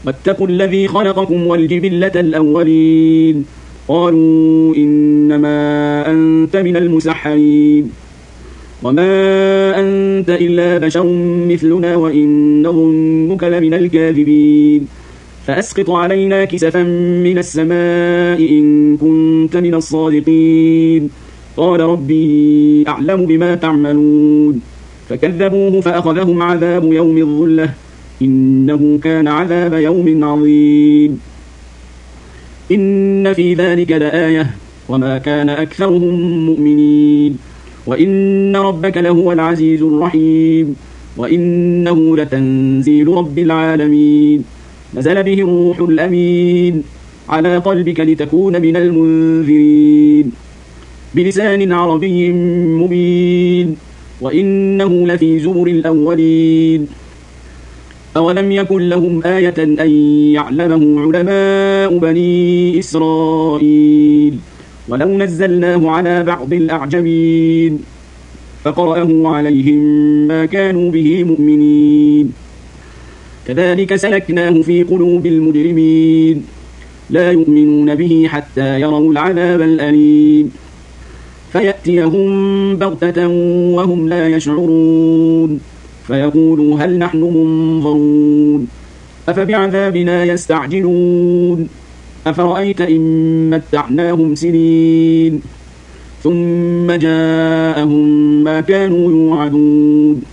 واتقوا الذي خلقكم والجبلة الأولين قالوا إنما أنت من المسحرين وما أنت إلا بشر مثلنا وإن نظنك لمن الكاذبين فأسقط علينا كسفا من السماء إن كنت من الصادقين قال ربي أعلم بما تعملون فكذبوه فأخذهم عذاب يوم الظلة إنه كان عذاب يوم عظيم إن في ذلك لآية وما كان أكثرهم مؤمنين وإن ربك لهو العزيز الرحيم وإنه لتنزيل رب العالمين نزل به الروح الأمين على قلبك لتكون من المنذرين بلسان عربي مبين وإنه لفي زبر الأولين أولم يكن لهم آية أن يعلمه علماء بني إسرائيل ولو نزلناه على بعض الأعجمين فقرأه عليهم ما كانوا به مؤمنين كذلك سلكناه في قلوب المجرمين لا يؤمنون به حتى يروا العذاب الأليم فيأتيهم بغتة وهم لا يشعرون فيقولوا هل نحن منظرون أفبعذابنا يستعجلون أفرأيت إن متعناهم سنين ثم جاءهم ما كانوا يوعدون